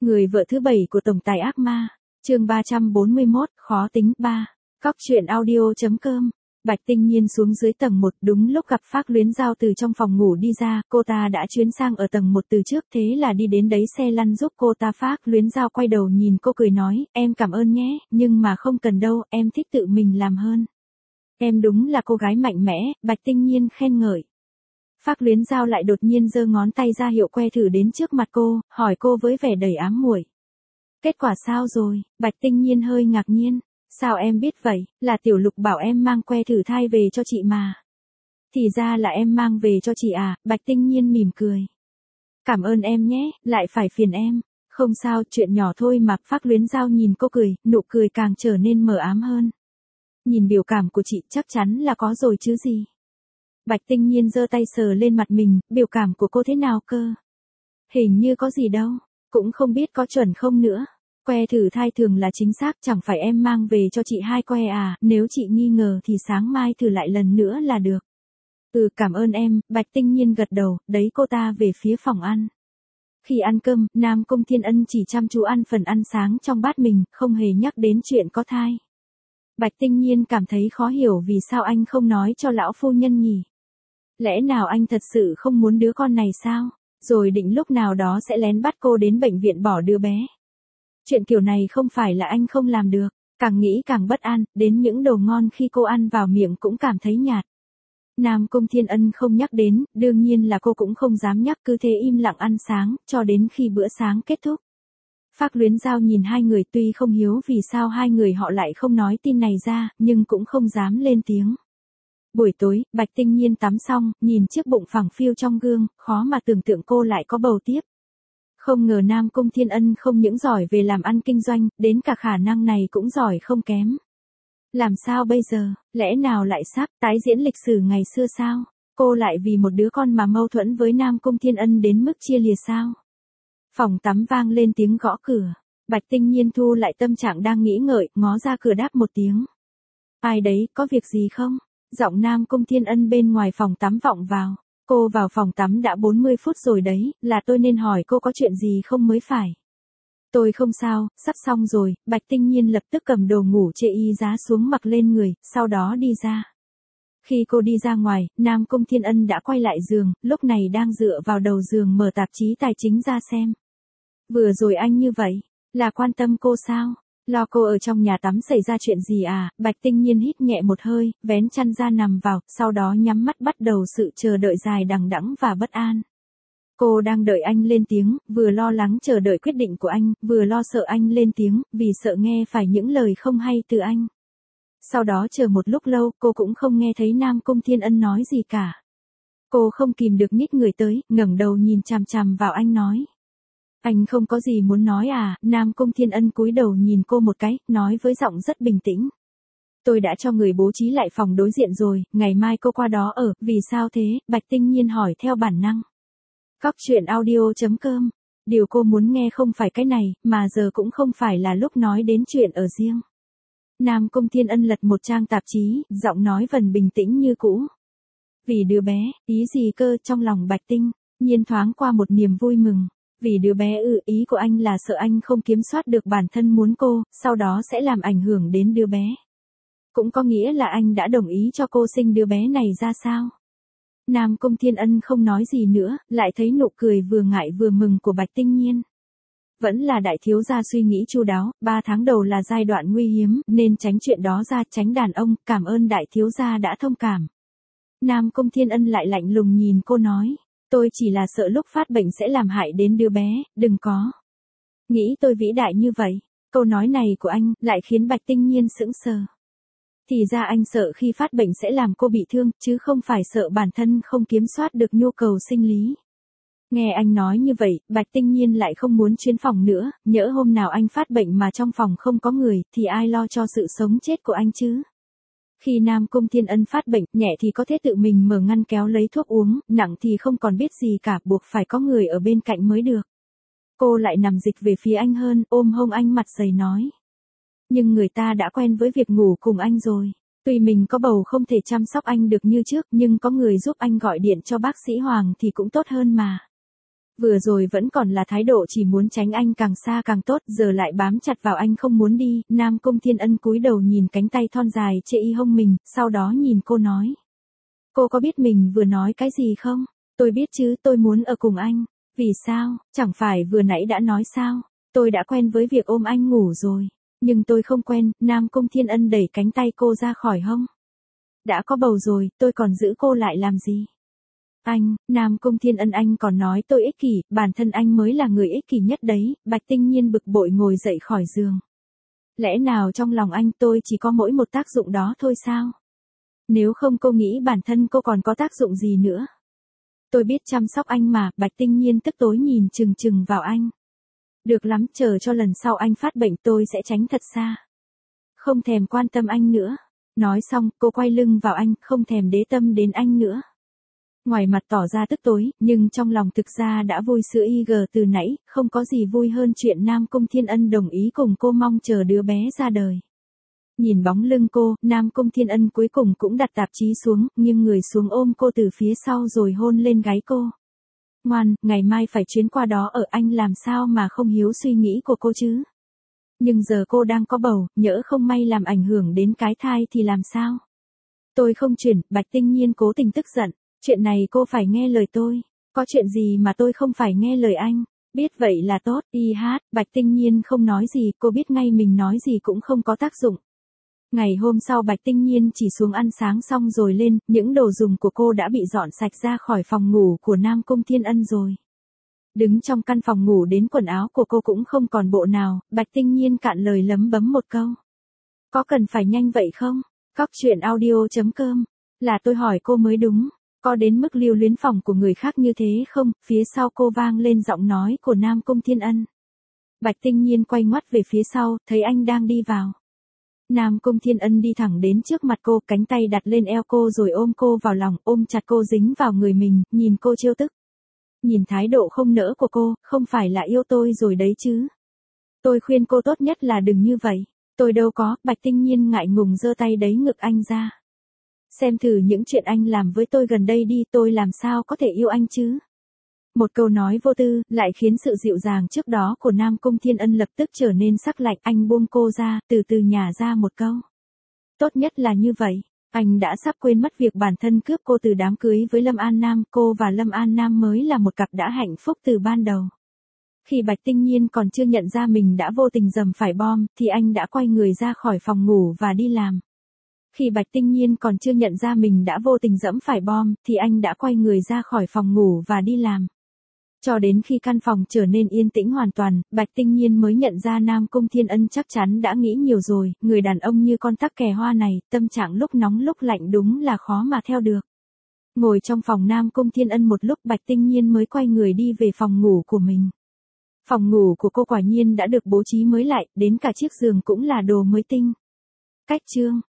Người vợ thứ 7 của tổng tài ác ma, chương 341, khó tính 3. Cóc truyện audio.com. Bạch Tinh Nhiên xuống dưới tầng 1, đúng lúc gặp Phác Luyến Giao từ trong phòng ngủ đi ra, cô ta đã chuyến sang ở tầng 1 từ trước, thế là đi đến đấy xe lăn giúp cô ta. Phác Luyến Giao quay đầu nhìn cô cười nói, em cảm ơn nhé, nhưng mà không cần đâu, em thích tự mình làm hơn. Em đúng là cô gái mạnh mẽ, Bạch Tinh Nhiên khen ngợi. Phác Luyến Giao lại đột nhiên giơ ngón tay ra hiệu que thử đến trước mặt cô, hỏi cô với vẻ đầy ám muội. Kết quả sao rồi? Bạch Tinh Nhiên hơi ngạc nhiên. Sao em biết vậy? Là Tiểu Lục bảo em mang que thử thai về cho chị mà. Thì ra là em mang về cho chị à? Bạch Tinh Nhiên mỉm cười. Cảm ơn em nhé, lại phải phiền em. Không sao, chuyện nhỏ thôi mà. Phác Luyến Giao nhìn cô cười, nụ cười càng trở nên mờ ám hơn. Nhìn biểu cảm của chị chắc chắn là có rồi chứ gì. Bạch Tinh Nhiên giơ tay sờ lên mặt mình, biểu cảm của cô thế nào cơ? Hình như có gì đâu, cũng không biết có chuẩn không nữa. Que thử thai thường là chính xác, chẳng phải em mang về cho chị 2 que à, nếu chị nghi ngờ thì sáng mai thử lại lần nữa là được. Cảm ơn em, Bạch Tinh Nhiên gật đầu, đấy cô ta về phía phòng ăn. Khi ăn cơm, Nam Cung Thiên Ân chỉ chăm chú ăn phần ăn sáng trong bát mình, không hề nhắc đến chuyện có thai. Bạch Tinh Nhiên cảm thấy khó hiểu vì sao anh không nói cho lão phu nhân nhỉ? Lẽ nào anh thật sự không muốn đứa con này sao? Rồi định lúc nào đó sẽ lén bắt cô đến bệnh viện bỏ đứa bé. Chuyện kiểu này không phải là anh không làm được, càng nghĩ càng bất an, đến những đồ ngon khi cô ăn vào miệng cũng cảm thấy nhạt. Nam Cung Thiên Ân không nhắc đến, đương nhiên là cô cũng không dám nhắc, cứ thế im lặng ăn sáng, cho đến khi bữa sáng kết thúc. Phác Luyến Giao nhìn hai người, tuy không hiểu vì sao hai người họ lại không nói tin này ra, nhưng cũng không dám lên tiếng. Buổi tối, Bạch Tinh Nhiên tắm xong, nhìn chiếc bụng phẳng phiu trong gương, khó mà tưởng tượng cô lại có bầu tiếp. Không ngờ Nam Cung Thiên Ân không những giỏi về làm ăn kinh doanh, đến cả khả năng này cũng giỏi không kém. Làm sao bây giờ, lẽ nào lại sắp tái diễn lịch sử ngày xưa sao? Cô lại vì một đứa con mà mâu thuẫn với Nam Cung Thiên Ân đến mức chia lìa sao? Phòng tắm vang lên tiếng gõ cửa. Bạch Tinh Nhiên thu lại tâm trạng đang nghĩ ngợi, ngó ra cửa đáp một tiếng. Ai đấy, có việc gì không? Giọng Nam Cung Thiên Ân bên ngoài phòng tắm vọng vào. Cô vào phòng tắm đã 40 phút rồi đấy, là tôi nên hỏi cô có chuyện gì không mới phải. Tôi không sao, sắp xong rồi. Bạch Tinh Nhiên lập tức cầm đồ ngủ chê y giá xuống mặc lên người, sau đó đi ra. Khi cô đi ra ngoài, Nam Cung Thiên Ân đã quay lại giường, lúc này đang dựa vào đầu giường mở tạp chí tài chính ra xem. Vừa rồi anh như vậy, là quan tâm cô sao? Lo cô ở trong nhà tắm xảy ra chuyện gì à? Bạch Tinh Nhiên hít nhẹ một hơi, vén chăn ra nằm vào, sau đó nhắm mắt bắt đầu sự chờ đợi dài đằng đẵng và bất an. Cô đang đợi anh lên tiếng, vừa lo lắng chờ đợi quyết định của anh, vừa lo sợ anh lên tiếng, vì sợ nghe phải những lời không hay từ anh. Sau đó chờ một lúc lâu, cô cũng không nghe thấy Nam Cung Thiên Ân nói gì cả. Cô không kìm được nhích người tới, ngẩng đầu nhìn chằm chằm vào anh nói. Anh không có gì muốn nói à? Nam Cung Thiên Ân cúi đầu nhìn cô một cái, nói với giọng rất bình tĩnh. Tôi đã cho người bố trí lại phòng đối diện rồi, ngày mai cô qua đó ở, vì sao thế? Bạch Tinh Nhiên hỏi theo bản năng. Cóc truyện audio.com. Điều cô muốn nghe không phải cái này, mà giờ cũng không phải là lúc nói đến chuyện ở riêng. Nam Cung Thiên Ân lật một trang tạp chí, giọng nói vẫn bình tĩnh như cũ. Vì đứa bé, ý gì cơ? Trong lòng Bạch Tinh Nhiên thoáng qua một niềm vui mừng. Vì đứa bé ý của anh là sợ anh không kiểm soát được bản thân muốn cô, sau đó sẽ làm ảnh hưởng đến đứa bé. Cũng có nghĩa là anh đã đồng ý cho cô sinh đứa bé này ra sao? Nam Cung Thiên Ân không nói gì nữa, lại thấy nụ cười vừa ngại vừa mừng của Bạch Tinh Nhiên. Vẫn là đại thiếu gia suy nghĩ chu đáo, 3 tháng đầu là giai đoạn nguy hiếm, nên tránh chuyện đó ra, tránh đàn ông, cảm ơn đại thiếu gia đã thông cảm. Nam Cung Thiên Ân lại lạnh lùng nhìn cô nói. Tôi chỉ là sợ lúc phát bệnh sẽ làm hại đến đứa bé, đừng có nghĩ tôi vĩ đại như vậy. Câu nói này của anh lại khiến Bạch Tinh Nhiên sững sờ. Thì ra anh sợ khi phát bệnh sẽ làm cô bị thương, chứ không phải sợ bản thân không kiểm soát được nhu cầu sinh lý. Nghe anh nói như vậy, Bạch Tinh Nhiên lại không muốn chuyến phòng nữa, nhỡ hôm nào anh phát bệnh mà trong phòng không có người, thì ai lo cho sự sống chết của anh chứ? Khi Nam Cung Thiên Ân phát bệnh, nhẹ thì có thể tự mình mở ngăn kéo lấy thuốc uống, nặng thì không còn biết gì cả, buộc phải có người ở bên cạnh mới được. Cô lại nằm dịch về phía anh hơn, ôm hông anh mặt dày nói. Nhưng người ta đã quen với việc ngủ cùng anh rồi. Tuy mình có bầu không thể chăm sóc anh được như trước, nhưng có người giúp anh gọi điện cho bác sĩ Hoàng thì cũng tốt hơn mà. Vừa rồi vẫn còn là thái độ chỉ muốn tránh anh càng xa càng tốt, giờ lại bám chặt vào anh không muốn đi. Nam Cung Thiên Ân cúi đầu nhìn cánh tay thon dài chê y hông mình, sau đó nhìn cô nói. Cô có biết mình vừa nói cái gì không? Tôi biết chứ, tôi muốn ở cùng anh. Vì sao? Chẳng phải vừa nãy đã nói sao? Tôi đã quen với việc ôm anh ngủ rồi. Nhưng tôi không quen. Nam Cung Thiên Ân đẩy cánh tay cô ra khỏi hông. Đã có bầu rồi, tôi còn giữ cô lại làm gì? Anh, Nam Cung Thiên Ân, anh còn nói tôi ích kỷ, bản thân anh mới là người ích kỷ nhất đấy. Bạch Tinh Nhiên bực bội ngồi dậy khỏi giường. Lẽ nào trong lòng anh tôi chỉ có mỗi một tác dụng đó thôi sao? Nếu không cô nghĩ bản thân cô còn có tác dụng gì nữa? Tôi biết chăm sóc anh mà. Bạch Tinh Nhiên tức tối nhìn chừng chừng vào anh. Được lắm, chờ cho lần sau anh phát bệnh tôi sẽ tránh thật xa. Không thèm quan tâm anh nữa. Nói xong, cô quay lưng vào anh, không thèm để tâm đến anh nữa. Ngoài mặt tỏ ra tức tối, nhưng trong lòng thực ra đã vui sữa IG từ nãy, không có gì vui hơn chuyện Nam Cung Thiên Ân đồng ý cùng cô mong chờ đứa bé ra đời. Nhìn bóng lưng cô, Nam Cung Thiên Ân cuối cùng cũng đặt tạp chí xuống, nhưng người xuống ôm cô từ phía sau rồi hôn lên gáy cô. Ngoan, ngày mai phải chuyến qua đó ở, anh làm sao mà không hiếu suy nghĩ của cô chứ? Nhưng giờ cô đang có bầu, nhỡ không may làm ảnh hưởng đến cái thai thì làm sao? Tôi không chuyển. Bạch Tinh Nhiên cố tình tức giận. Chuyện này cô phải nghe lời tôi. Có chuyện gì mà tôi không phải nghe lời anh? Biết vậy là tốt. Bạch Tinh Nhiên không nói gì, cô biết ngay mình nói gì cũng không có tác dụng. Ngày hôm sau Bạch Tinh Nhiên chỉ xuống ăn sáng xong rồi lên, những đồ dùng của cô đã bị dọn sạch ra khỏi phòng ngủ của Nam Cung Thiên Ân rồi. Đứng trong căn phòng ngủ đến quần áo của cô cũng không còn bộ nào, Bạch Tinh Nhiên cạn lời lấm bấm một câu. Có cần phải nhanh vậy không? Cóc truyện audio.com. Là tôi hỏi cô mới đúng. Có đến mức lưu luyến phòng của người khác như thế không? Phía sau cô vang lên giọng nói của Nam Cung Thiên Ân. Bạch Tinh Nhiên quay ngoắt về phía sau, thấy anh đang đi vào. Nam Cung Thiên Ân đi thẳng đến trước mặt cô, cánh tay đặt lên eo cô rồi ôm cô vào lòng, ôm chặt cô dính vào người mình, nhìn cô trêu tức. Nhìn thái độ không nỡ của cô, không phải là yêu tôi rồi đấy chứ. Tôi khuyên cô tốt nhất là đừng như vậy. Tôi đâu có. Bạch Tinh Nhiên ngại ngùng giơ tay đẩy ngực anh ra. Xem thử những chuyện anh làm với tôi gần đây đi, tôi làm sao có thể yêu anh chứ? Một câu nói vô tư, lại khiến sự dịu dàng trước đó của Nam Cung Thiên Ân lập tức trở nên sắc lạnh. Anh buông cô ra, từ từ nhả ra một câu. Tốt nhất là như vậy. Anh đã sắp quên mất việc bản thân cướp cô từ đám cưới với Lâm An Nam. Cô và Lâm An Nam mới là một cặp đã hạnh phúc từ ban đầu. Khi Bạch Tinh Nhiên còn chưa nhận ra mình đã vô tình dầm phải bom, thì anh đã quay người ra khỏi phòng ngủ và đi làm. Khi Bạch Tinh Nhiên còn chưa nhận ra mình đã vô tình dẫm phải bom, thì anh đã quay người ra khỏi phòng ngủ và đi làm. Cho đến khi căn phòng trở nên yên tĩnh hoàn toàn, Bạch Tinh Nhiên mới nhận ra Nam Cung Thiên Ân chắc chắn đã nghĩ nhiều rồi, người đàn ông như con tắc kè hoa này, tâm trạng lúc nóng lúc lạnh đúng là khó mà theo được. Ngồi trong phòng Nam Cung Thiên Ân một lúc, Bạch Tinh Nhiên mới quay người đi về phòng ngủ của mình. Phòng ngủ của cô quả nhiên đã được bố trí mới lại, đến cả chiếc giường cũng là đồ mới tinh. Cách chương